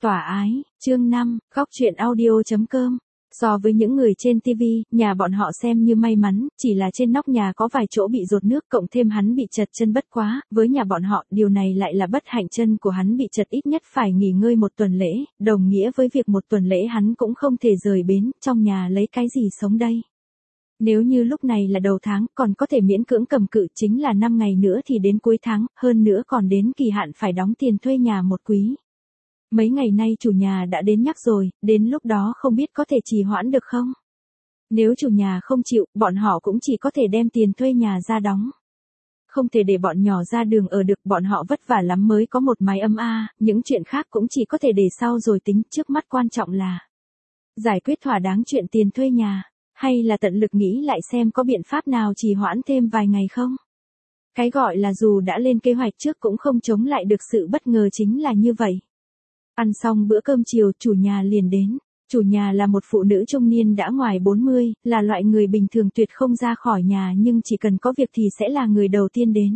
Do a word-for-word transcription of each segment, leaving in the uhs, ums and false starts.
Tỏa ái, chương năm, góc truyện audio.com. So với những người trên ti vi, nhà bọn họ xem như may mắn, chỉ là trên nóc nhà có vài chỗ bị dột nước cộng thêm hắn bị trật chân bất quá, với nhà bọn họ, điều này lại là bất hạnh, chân của hắn bị trật ít nhất phải nghỉ ngơi một tuần lễ, đồng nghĩa với việc một tuần lễ hắn cũng không thể rời bến, trong nhà lấy cái gì sống đây. Nếu như lúc này là đầu tháng, còn có thể miễn cưỡng cầm cự, chính là năm ngày nữa thì đến cuối tháng, hơn nữa còn đến kỳ hạn phải đóng tiền thuê nhà một quý. Mấy ngày nay chủ nhà đã đến nhắc rồi, đến lúc đó không biết có thể trì hoãn được không? Nếu chủ nhà không chịu, bọn họ cũng chỉ có thể đem tiền thuê nhà ra đóng. Không thể để bọn nhỏ ra đường ở được, bọn họ vất vả lắm mới có một mái ấm a, những chuyện khác cũng chỉ có thể để sau rồi tính, trước mắt quan trọng là giải quyết thỏa đáng chuyện tiền thuê nhà, hay là tận lực nghĩ lại xem có biện pháp nào trì hoãn thêm vài ngày không? Cái gọi là dù đã lên kế hoạch trước cũng không chống lại được sự bất ngờ, chính là như vậy. Ăn xong bữa cơm chiều, chủ nhà liền đến. Chủ nhà là một phụ nữ trung niên đã ngoài bốn mươi, là loại người bình thường tuyệt không ra khỏi nhà, nhưng chỉ cần có việc thì sẽ là người đầu tiên đến.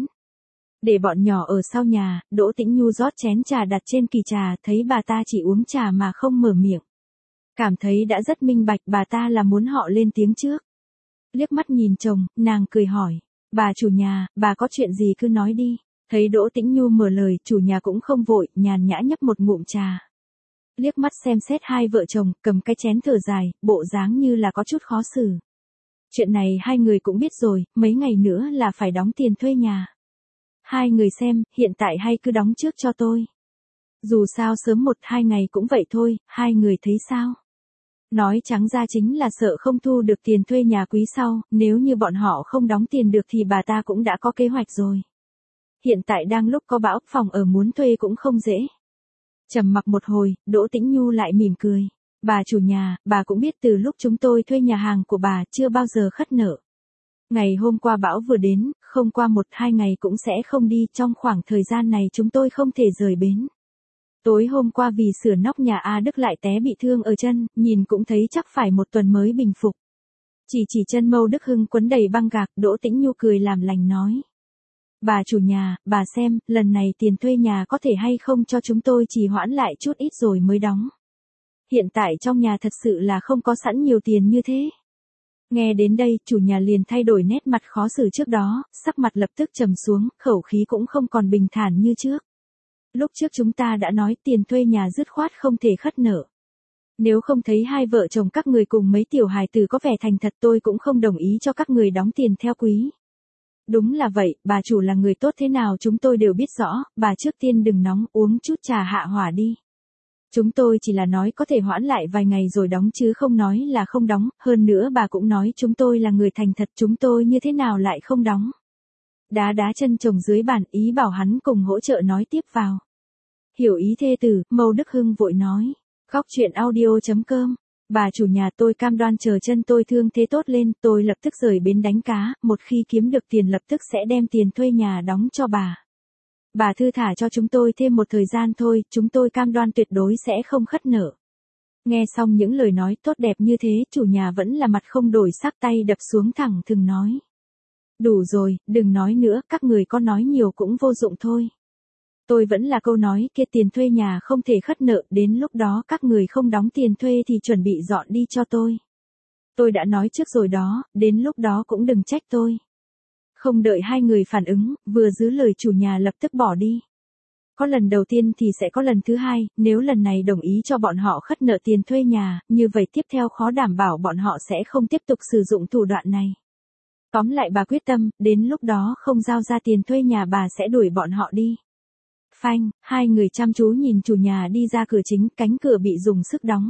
Để bọn nhỏ ở sau nhà, Đỗ Tĩnh Nhu rót chén trà đặt trên kỳ trà, thấy bà ta chỉ uống trà mà không mở miệng. Cảm thấy đã rất minh bạch, bà ta là muốn họ lên tiếng trước. Liếc mắt nhìn chồng, nàng cười hỏi, bà chủ nhà, bà có chuyện gì cứ nói đi. Thấy Đỗ Tĩnh Nhu mở lời, chủ nhà cũng không vội, nhàn nhã nhấp một ngụm trà. Liếc mắt xem xét hai vợ chồng, cầm cái chén thở dài, bộ dáng như là có chút khó xử. Chuyện này hai người cũng biết rồi, mấy ngày nữa là phải đóng tiền thuê nhà. Hai người xem, hiện tại hay cứ đóng trước cho tôi. Dù sao sớm một hai ngày cũng vậy thôi, hai người thấy sao? Nói trắng ra chính là sợ không thu được tiền thuê nhà quý sau, nếu như bọn họ không đóng tiền được thì bà ta cũng đã có kế hoạch rồi. Hiện tại đang lúc có bão, phòng ở muốn thuê cũng không dễ. Trầm mặc một hồi, Đỗ Tĩnh Nhu lại mỉm cười. Bà chủ nhà, bà cũng biết từ lúc chúng tôi thuê nhà hàng của bà chưa bao giờ khất nợ. Ngày hôm qua bão vừa đến, không qua một hai ngày cũng sẽ không đi, trong khoảng thời gian này chúng tôi không thể rời bến. Tối hôm qua vì sửa nóc nhà A Đức lại té bị thương ở chân, nhìn cũng thấy chắc phải một tuần mới bình phục. Chỉ chỉ chân Mâu Đức Hưng quấn đầy băng gạc, Đỗ Tĩnh Nhu cười làm lành nói. Bà chủ nhà, bà xem, lần này tiền thuê nhà có thể hay không cho chúng tôi trì hoãn lại chút ít rồi mới đóng. Hiện tại trong nhà thật sự là không có sẵn nhiều tiền như thế. Nghe đến đây, chủ nhà liền thay đổi nét mặt khó xử trước đó, sắc mặt lập tức trầm xuống, khẩu khí cũng không còn bình thản như trước. Lúc trước chúng ta đã nói tiền thuê nhà dứt khoát không thể khất nợ. Nếu không thấy hai vợ chồng các người cùng mấy tiểu hài tử có vẻ thành thật, tôi cũng không đồng ý cho các người đóng tiền theo quý. Đúng là vậy, bà chủ là người tốt thế nào chúng tôi đều biết rõ, bà trước tiên đừng nóng, uống chút trà hạ hỏa đi. Chúng tôi chỉ là nói có thể hoãn lại vài ngày rồi đóng chứ không nói là không đóng, hơn nữa bà cũng nói chúng tôi là người thành thật, chúng tôi như thế nào lại không đóng. Đá đá chân chồng dưới bàn, ý bảo hắn cùng hỗ trợ nói tiếp vào. Hiểu ý thê tử, Mâu Đức Hưng vội nói, góc truyện audio.com. Bà chủ nhà, tôi cam đoan chờ chân tôi thương thế tốt lên, tôi lập tức rời bến đánh cá, một khi kiếm được tiền lập tức sẽ đem tiền thuê nhà đóng cho bà. Bà thư thả cho chúng tôi thêm một thời gian thôi, chúng tôi cam đoan tuyệt đối sẽ không khất nợ. Nghe xong những lời nói tốt đẹp như thế, chủ nhà vẫn là mặt không đổi sắc, tay đập xuống thẳng thừng nói. Đủ rồi, đừng nói nữa, các người có nói nhiều cũng vô dụng thôi. Tôi vẫn là câu nói kia, tiền thuê nhà không thể khất nợ, đến lúc đó các người không đóng tiền thuê thì chuẩn bị dọn đi cho tôi. Tôi đã nói trước rồi đó, đến lúc đó cũng đừng trách tôi. Không đợi hai người phản ứng, vừa giữ lời chủ nhà lập tức bỏ đi. Có lần đầu tiên thì sẽ có lần thứ hai, nếu lần này đồng ý cho bọn họ khất nợ tiền thuê nhà, như vậy tiếp theo khó đảm bảo bọn họ sẽ không tiếp tục sử dụng thủ đoạn này. Tóm lại bà quyết tâm, đến lúc đó không giao ra tiền thuê nhà bà sẽ đuổi bọn họ đi. Phanh, hai người chăm chú nhìn chủ nhà đi ra cửa chính, cánh cửa bị dùng sức đóng.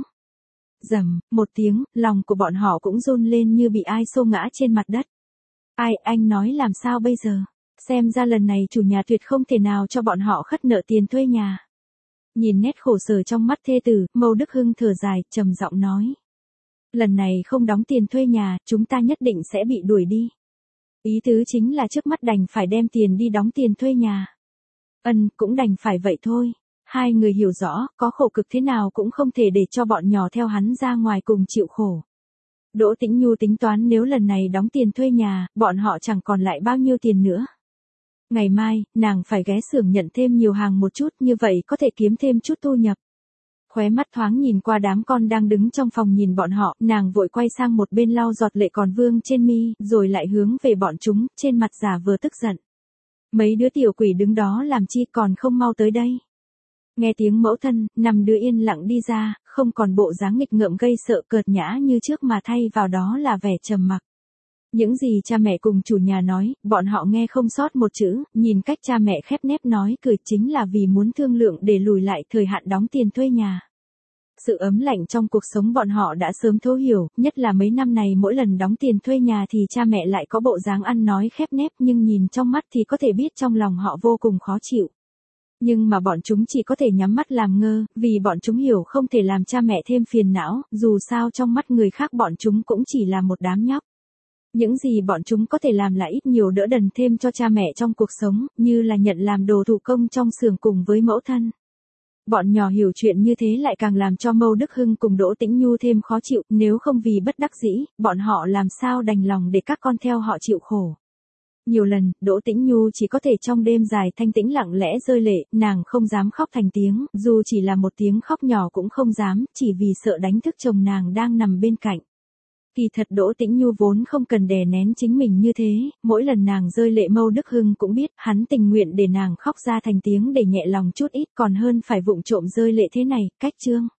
Rầm, một tiếng, lòng của bọn họ cũng run lên như bị ai xô ngã trên mặt đất. Ai, anh nói làm sao bây giờ? Xem ra lần này chủ nhà tuyệt không thể nào cho bọn họ khất nợ tiền thuê nhà. Nhìn nét khổ sở trong mắt thê tử, Mâu Đức Hưng thở dài, trầm giọng nói. Lần này không đóng tiền thuê nhà, chúng ta nhất định sẽ bị đuổi đi. Ý tứ chính là trước mắt đành phải đem tiền đi đóng tiền thuê nhà. Ân, cũng đành phải vậy thôi. Hai người hiểu rõ, có khổ cực thế nào cũng không thể để cho bọn nhỏ theo hắn ra ngoài cùng chịu khổ. Đỗ Tĩnh Nhu tính toán nếu lần này đóng tiền thuê nhà, bọn họ chẳng còn lại bao nhiêu tiền nữa. Ngày mai, nàng phải ghé xưởng nhận thêm nhiều hàng một chút, như vậy có thể kiếm thêm chút thu nhập. Khóe mắt thoáng nhìn qua đám con đang đứng trong phòng nhìn bọn họ, nàng vội quay sang một bên lau giọt lệ còn vương trên mi, rồi lại hướng về bọn chúng, trên mặt giả vờ tức giận. Mấy đứa tiểu quỷ đứng đó làm chi còn không mau tới đây. Nghe tiếng mẫu thân, năm đứa yên lặng đi ra, không còn bộ dáng nghịch ngợm gây sợ cợt nhã như trước mà thay vào đó là vẻ trầm mặc. Những gì cha mẹ cùng chủ nhà nói, bọn họ nghe không sót một chữ, nhìn cách cha mẹ khép nép nói cười chính là vì muốn thương lượng để lùi lại thời hạn đóng tiền thuê nhà. Sự ấm lạnh trong cuộc sống bọn họ đã sớm thấu hiểu, nhất là mấy năm này mỗi lần đóng tiền thuê nhà thì cha mẹ lại có bộ dáng ăn nói khép nép nhưng nhìn trong mắt thì có thể biết trong lòng họ vô cùng khó chịu. Nhưng mà bọn chúng chỉ có thể nhắm mắt làm ngơ, vì bọn chúng hiểu không thể làm cha mẹ thêm phiền não, dù sao trong mắt người khác bọn chúng cũng chỉ là một đám nhóc. Những gì bọn chúng có thể làm là ít nhiều đỡ đần thêm cho cha mẹ trong cuộc sống, như là nhận làm đồ thủ công trong xưởng cùng với mẫu thân. Bọn nhỏ hiểu chuyện như thế lại càng làm cho Mâu Đức Hưng cùng Đỗ Tĩnh Nhu thêm khó chịu, nếu không vì bất đắc dĩ, bọn họ làm sao đành lòng để các con theo họ chịu khổ. Nhiều lần, Đỗ Tĩnh Nhu chỉ có thể trong đêm dài thanh tĩnh lặng lẽ rơi lệ, nàng không dám khóc thành tiếng, dù chỉ là một tiếng khóc nhỏ cũng không dám, chỉ vì sợ đánh thức chồng nàng đang nằm bên cạnh. Kỳ thật Đỗ Tĩnh Nhu vốn không cần đè nén chính mình như thế, mỗi lần nàng rơi lệ Mâu Đức Hưng cũng biết, hắn tình nguyện để nàng khóc ra thành tiếng để nhẹ lòng chút ít còn hơn phải vụng trộm rơi lệ thế này, cách chương.